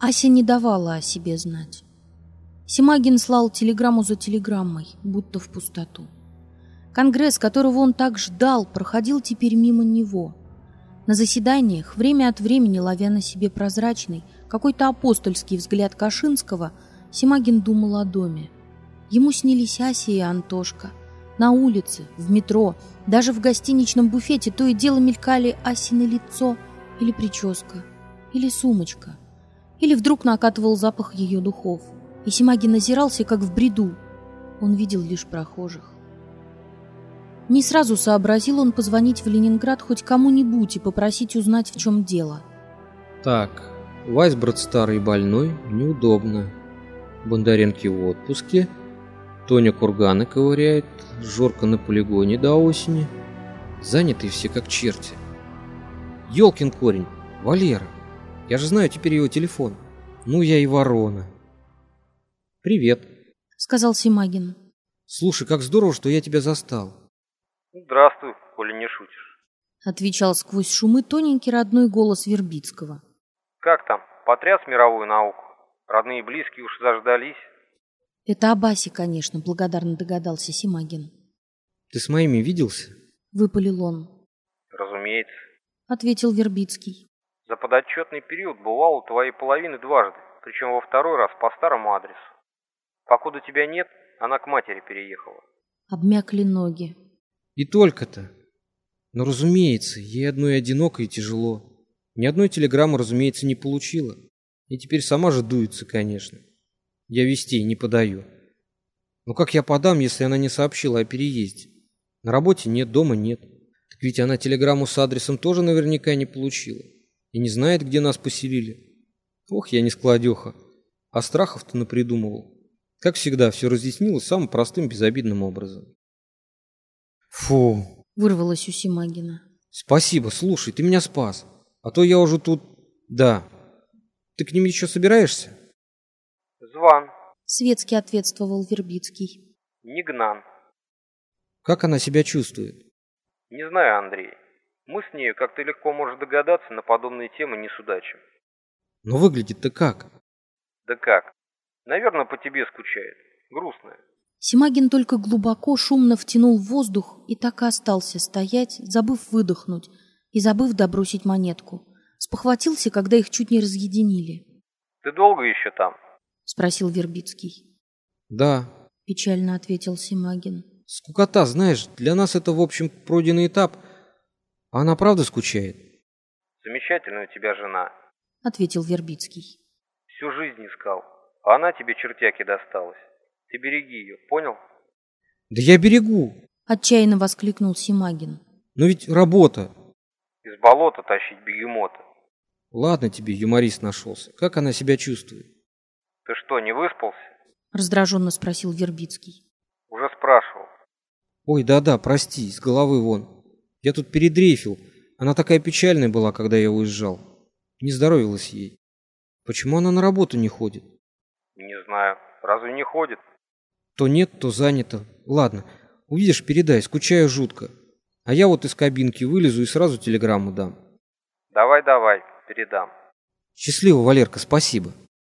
Ася не давала о себе знать. Симагин слал телеграмму за телеграммой, будто в пустоту. Конгресс, которого он так ждал, проходил теперь мимо него. На заседаниях, время от времени ловя на себе прозрачный, какой-то апостольский взгляд Кашинского, Симагин думал о доме. Ему снились Ася и Антошка. На улице, в метро, даже в гостиничном буфете то и дело мелькали Асино лицо или прическа, или сумочка. Или вдруг накатывал запах ее духов, и Симагин озирался, как в бреду. Он видел лишь прохожих. Не сразу сообразил он позвонить в Ленинград хоть кому-нибудь и попросить узнать, в чем дело. Так, Вайсброд старый больной, неудобно. Бондаренки в отпуске. Тоня курганы ковыряет, Жорка на полигоне до осени. Занятые все как черти. Ёлкин корень, Валера. Я же знаю теперь его телефон. Ну я и ворона. Привет, сказал Симагин. Слушай, как здорово, что я тебя застал. Здравствуй, коли не шутишь. Отвечал сквозь шумы тоненький родной голос Вербицкого. Как там, потряс мировую науку? Родные и близкие уж заждались. Это об Асе, конечно, благодарно догадался Симагин. Ты с моими виделся? Выпалил он. Разумеется. Ответил Вербицкий. За подотчетный период бывал у твоей половины дважды, причем во второй раз по старому адресу. Покуда тебя нет, она к матери переехала. Обмякли ноги. И только-то. Но, разумеется, ей одной одиноко и тяжело. Ни одной телеграммы, разумеется, не получила. И теперь сама же дуется, конечно. Я вестей не подаю. Но как я подам, если она не сообщила о переезде? На работе нет, дома нет. Так ведь она телеграмму с адресом тоже наверняка не получила. И не знает, где нас поселили. Ох, я не складеха. А страхов-то напридумывал. Как всегда, все разъяснилось самым простым, безобидным образом. Фу. Вырвалось у Симагина. Спасибо, слушай, ты меня спас. А то я уже тут... Да. Ты к ним еще собираешься? Зван. Светски ответствовал Вербицкий. Не гнан. Как она себя чувствует? Не знаю, Андрей. Мы с нею, как ты легко можешь догадаться, на подобные темы не судачим. Но выглядит-то как? Да как? Наверное, по тебе скучает. Грустная. Симагин только глубоко, шумно втянул воздух и так и остался стоять, забыв выдохнуть и забыв добросить монетку. Спохватился, когда их чуть не разъединили. Ты долго еще там? Спросил Вербицкий. Да. Печально ответил Симагин. Скукота, знаешь, для нас это, в общем, пройденный этап. А она правда скучает? Замечательная у тебя жена. Ответил Вербицкий. Всю жизнь искал. А она тебе чертяки досталась. Ты береги ее, понял? Да я берегу. Отчаянно воскликнул Симагин. Но ведь работа. Из болота тащить бегемота. Ладно тебе, юморист нашелся. Как она себя чувствует? Ты что, не выспался? Раздраженно спросил Вербицкий. Уже спрашивал. Ой, да-да, прости, с головы вон. Я тут передрейфил. Она такая печальная была, когда я уезжал. Не здоровилась ей. Почему она на работу не ходит? Не знаю. Разве не ходит? То нет, то занято. Ладно, увидишь, передай, скучаю жутко. А я вот из кабинки вылезу и сразу телеграмму дам. Давай, передам. Счастливо, Валерка, спасибо.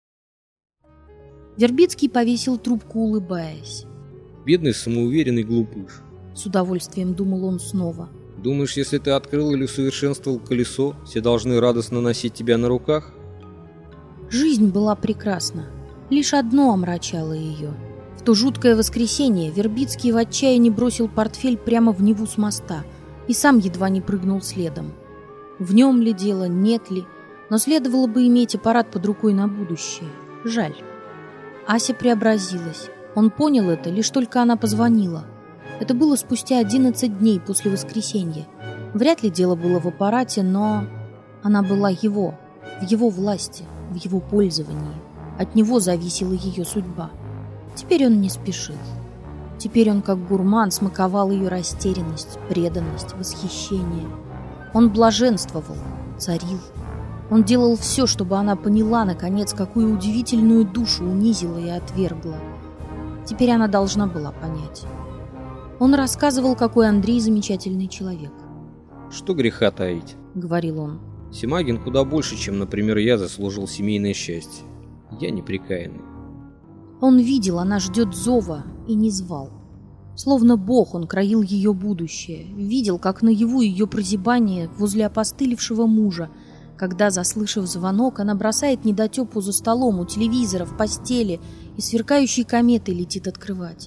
Вербицкий повесил трубку, улыбаясь. Бедный самоуверенный глупыш. С удовольствием думал он снова. Думаешь, если ты открыл или усовершенствовал колесо, все должны радостно носить тебя на руках? Жизнь была прекрасна. Лишь одно омрачало ее. В то жуткое воскресенье Вербицкий в отчаянии бросил портфель прямо в Неву с моста и сам едва не прыгнул следом. В нем ли дело, нет ли, но следовало бы иметь аппарат под рукой на будущее. Жаль. Ася преобразилась. Он понял это, лишь только она позвонила. Это было спустя 11 дней после воскресенья. Вряд ли дело было в аппарате, но она была его, в его власти, в его пользовании. От него зависела ее судьба. Теперь он не спешил. Теперь он, как гурман, смаковал ее растерянность, преданность, восхищение. Он блаженствовал, царил. Он делал все, чтобы она поняла, наконец, какую удивительную душу унизила и отвергла. Теперь она должна была понять. Он рассказывал, какой Андрей замечательный человек. Что греха таить, говорил он. Симагин куда больше, чем, например, я, заслужил семейное счастье. Я непрекаянный. Он видел, она ждет зова, и не звал. Словно Бог, он краил ее будущее. Видел, как наяву ее прозябание возле опостылевшего мужа, когда, заслышав звонок, она бросает недотепу за столом, у телевизора, в постели, и сверкающей кометой летит открывать.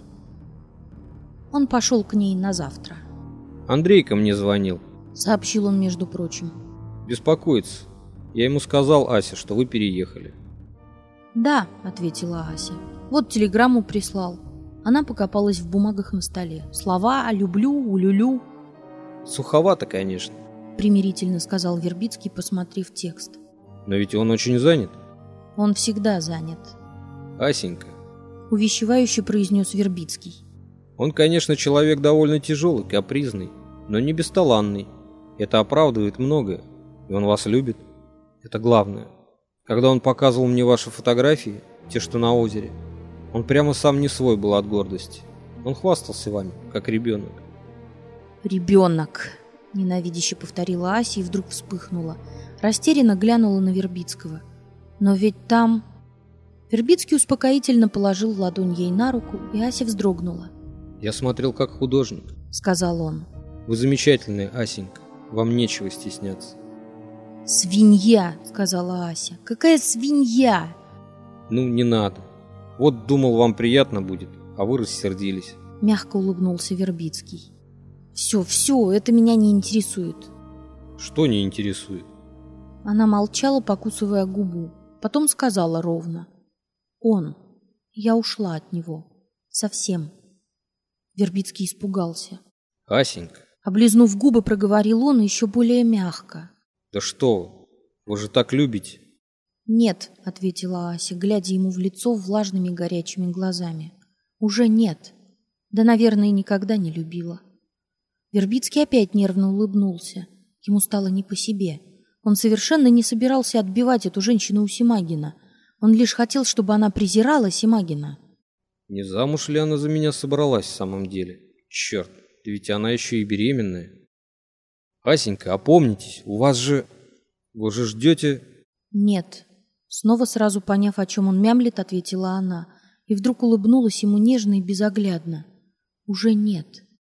Он пошел к ней на завтра. Андрейка мне звонил. Сообщил он, между прочим. Беспокоится. Я ему сказал, Ася, что вы переехали. «Да», — ответила Ася. «Вот телеграмму прислал». Она покопалась в бумагах на столе. Слова «люблю», «улюлю». Суховато, конечно. Примирительно сказал Вербицкий, посмотрев текст. Но ведь он очень занят. Он всегда занят. Асенька. Увещевающе произнес Вербицкий. Он, конечно, человек довольно тяжелый, капризный, но не бесталанный. Это оправдывает многое. И он вас любит. Это главное. Когда он показывал мне ваши фотографии, те, что на озере, он прямо сам не свой был от гордости. Он хвастался вами, как ребенок. «Ребенок!» — ненавидяще повторила Ася и вдруг вспыхнула. Растерянно глянула на Вербицкого. «Но ведь там...» Вербицкий успокоительно положил ладонь ей на руку, и Ася вздрогнула. «Я смотрел как художник», — сказал он. «Вы замечательная, Асенька. Вам нечего стесняться». «Свинья!» — сказала Ася. «Какая свинья!» «Ну, не надо. Вот думал, вам приятно будет, а вы рассердились». Мягко улыбнулся Вербицкий. «Все, это меня не интересует». «Что не интересует?» Она молчала, покусывая губу. Потом сказала ровно. «Он. Я ушла от него. Совсем». Вербицкий испугался. «Асенька». Облизнув губы, проговорил он еще более мягко. «Да что вы же так любите». «Нет», — ответила Ася, глядя ему в лицо влажными горячими глазами. «Уже нет. Да, наверное, никогда не любила». Вербицкий опять нервно улыбнулся. Ему стало не по себе. Он совершенно не собирался отбивать эту женщину у Симагина. Он лишь хотел, чтобы она презирала Симагина. Не замуж ли она за меня собралась в самом деле? Черт, да ведь она еще и беременная. Асенька, опомнитесь, у вас же... Вы же ждете... Нет. Снова сразу поняв, о чем он мямлит, ответила она. И вдруг улыбнулась ему нежно и безоглядно. Уже нет.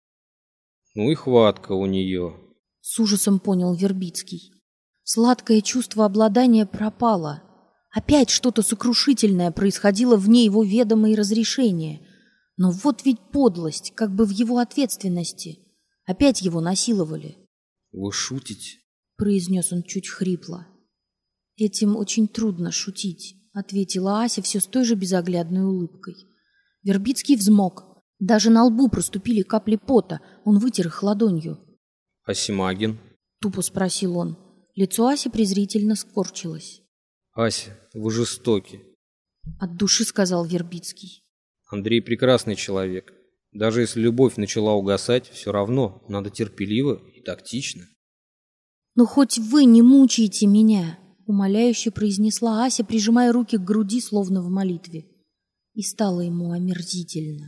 Ну и хватка у нее. С ужасом понял Вербицкий. Сладкое чувство обладания пропало. Опять что-то сокрушительное происходило вне его ведома и разрешения. Но вот ведь подлость, как бы в его ответственности. Опять его насиловали. «Вы шутите?» — произнес он чуть хрипло. «Этим очень трудно шутить», — ответила Ася все с той же безоглядной улыбкой. Вербицкий взмок. Даже на лбу проступили капли пота. Он вытер их ладонью. «А Симагин?» — тупо спросил он. Лицо Аси презрительно скорчилось. «Ася, вы жестоки», — от души сказал Вербицкий. «Андрей прекрасный человек. Даже если любовь начала угасать, все равно надо терпеливо и тактично». «Ну хоть вы не мучаете меня», — умоляюще произнесла Ася, прижимая руки к груди, словно в молитве. И стало ему омерзительно.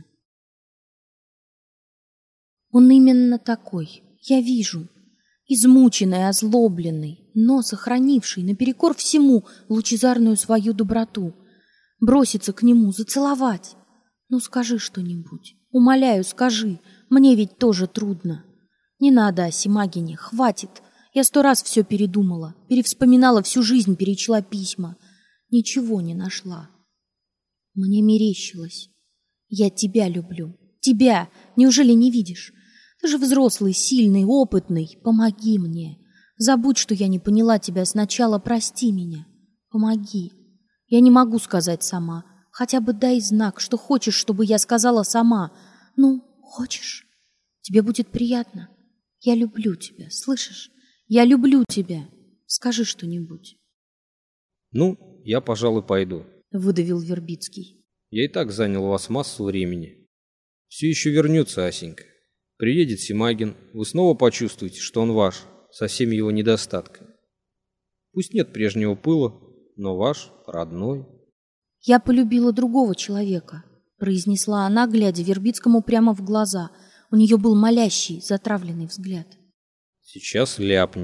«Он именно такой, я вижу. Измученный, озлобленный, но сохранивший наперекор всему лучезарную свою доброту. Броситься к нему, зацеловать. Ну скажи что-нибудь, умоляю, скажи, мне ведь тоже трудно. Не надо о Симагине, хватит. Я 100 раз все передумала, перевспоминала всю жизнь, перечла письма. Ничего не нашла. Мне мерещилось. Я тебя люблю. Тебя. Неужели не видишь? Ты же взрослый, сильный, опытный. Помоги мне. Забудь, что я не поняла тебя сначала. Прости меня. Помоги. Я не могу сказать сама. Хотя бы дай знак, что хочешь, чтобы я сказала сама. Ну, хочешь? Тебе будет приятно. Я люблю тебя, слышишь? Я люблю тебя. Скажи что-нибудь. «Ну, я, пожалуй, пойду», — выдавил Вербицкий. «Я и так занял у вас массу времени. Все еще вернется Асенька. Приедет Симагин, вы снова почувствуете, что он ваш, со всеми его недостатками. Пусть нет прежнего пыла, но ваш, родной». «Я полюбила другого человека», — произнесла она, глядя Вербицкому прямо в глаза. У нее был молящий, затравленный взгляд. «Сейчас ляпнет», —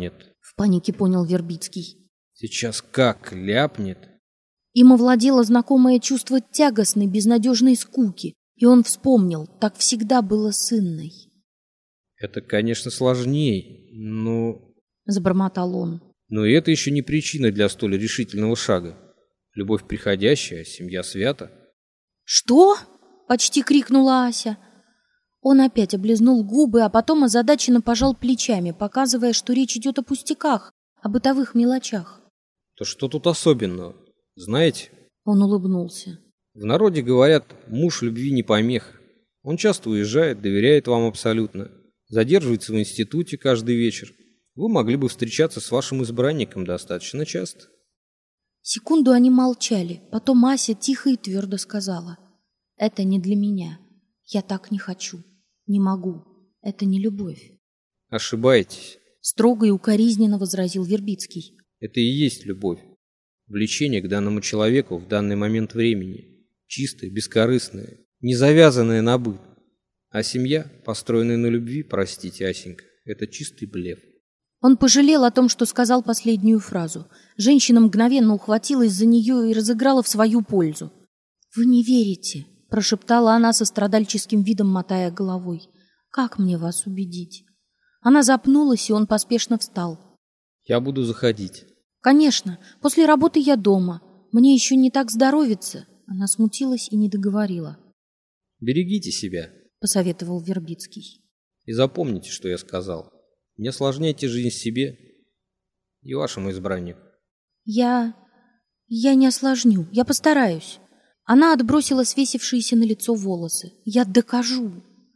В панике понял Вербицкий. Сейчас как ляпнет. Им овладело знакомое чувство тягостной, безнадежной скуки, и он вспомнил, так всегда было с Инной. Это, конечно, сложней, но... Забормотал он. Но и это еще не причина для столь решительного шага. Любовь приходящая, семья свята. «Что?» — почти крикнула Ася. Он опять облизнул губы, а потом озадаченно пожал плечами, показывая, что речь идет о пустяках, о бытовых мелочах. То что тут особенного? Знаете, Он улыбнулся. в народе говорят, муж любви не помеха. Он часто уезжает, доверяет вам абсолютно, задерживается в институте каждый вечер. Вы могли бы встречаться с вашим избранником достаточно часто. Секунду они молчали, потом Ася тихо и твердо сказала: «Это не для меня. Я так не хочу. Не могу. Это не любовь». Ошибаетесь. Строго и укоризненно возразил Вербицкий. Это и есть любовь. Влечение к данному человеку в данный момент времени. Чистое, бескорыстное, не завязанное на быт. А семья, построенная на любви, простите, Асенька, это чистый блеф. Он пожалел о том, что сказал последнюю фразу. Женщина мгновенно ухватилась за нее и разыграла в свою пользу. «Вы не верите», — прошептала она со страдальческим видом, мотая головой. «Как мне вас убедить?» Она запнулась, и он поспешно встал. Я буду заходить. «Конечно, после работы я дома. Мне еще не так здоровится». Она смутилась и не договорила. Берегите себя. Посоветовал Вербицкий. И запомните, что я сказал. Не осложняйте жизнь себе и вашему избраннику. Я не осложню, я постараюсь. Она отбросила свесившиеся на лицо волосы. Я докажу.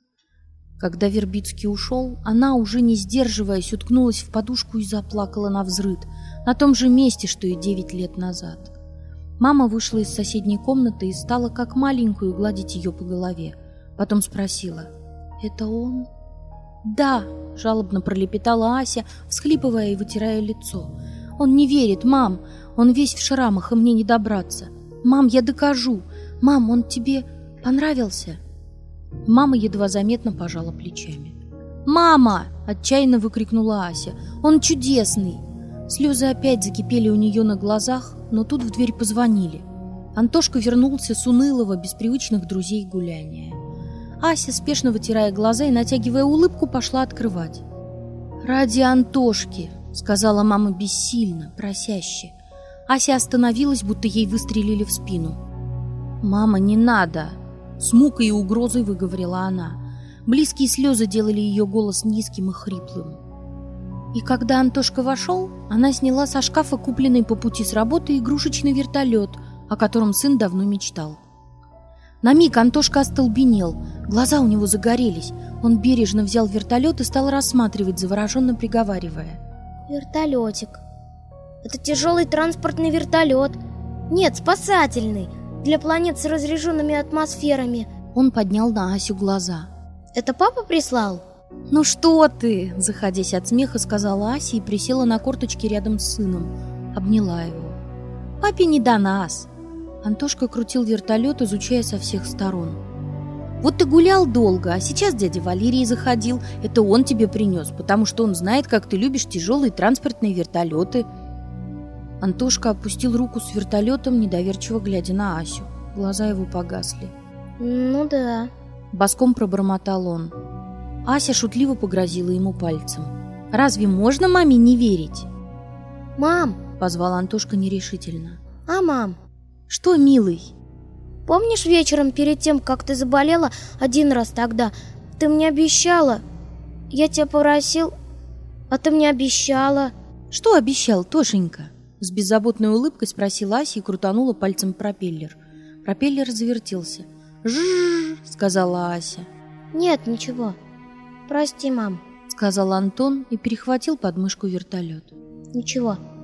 Когда Вербицкий ушел, она, уже не сдерживаясь, уткнулась в подушку и заплакала навзрыд, на том же месте, что и 9 лет назад. Мама вышла из соседней комнаты и стала как маленькую гладить ее по голове. Потом спросила: «Это он?» «Да», — жалобно пролепетала Ася, всхлипывая и вытирая лицо. «Он не верит, мам. Он весь в шрамах, и мне не добраться. Мам, я докажу. Мам, он тебе понравился?» Мама едва заметно пожала плечами. «Мама!» — отчаянно выкрикнула Ася. «Он чудесный!» Слезы опять закипели у нее на глазах, но тут в дверь позвонили. Антошка вернулся с унылого, без привычных друзей гуляния. Ася, спешно вытирая глаза и натягивая улыбку, пошла открывать. «Ради Антошки!» — сказала мама бессильно, просяще. Ася остановилась, будто ей выстрелили в спину. «Мама, не надо!» — с мукой и угрозой выговорила она. Близкие слезы делали ее голос низким и хриплым. И когда Антошка вошел, она сняла со шкафа купленный по пути с работы игрушечный вертолет, о котором сын давно мечтал. На миг Антошка остолбенел, глаза у него загорелись. Он бережно взял вертолет и стал рассматривать, завороженно приговаривая: «Вертолетик. Это тяжелый транспортный вертолет. Нет, спасательный, для планет с разряженными атмосферами». Он поднял на Асю глаза. «Это папа прислал?» «Ну что ты?» — заходясь от смеха, сказала Ася и присела на корточки рядом с сыном. Обняла его. «Папе не до нас». Антошка крутил вертолет, изучая со всех сторон. «Вот ты гулял долго, а сейчас дядя Валерий заходил. Это он тебе принес, потому что он знает, как ты любишь тяжелые транспортные вертолеты». Антошка опустил руку с вертолетом, недоверчиво глядя на Асю. Глаза его погасли. «Ну да», — боском пробормотал он. Ася шутливо погрозила ему пальцем. «Разве можно маме не верить?» «Мам!» — позвал Антошка нерешительно. «А, мам?» «Что, милый?» «Помнишь, вечером перед тем, как ты заболела один раз тогда, ты мне обещала? Я тебя попросил, а ты мне обещала». «Что обещал, Тошенька?» С беззаботной улыбкой спросила Ася и крутанула пальцем пропеллер. Пропеллер завертелся. «Жжжж!» — сказала Ася. «Нет, ничего. Прости, мам», — сказал Антон и перехватил подмышку вертолет. «Ничего».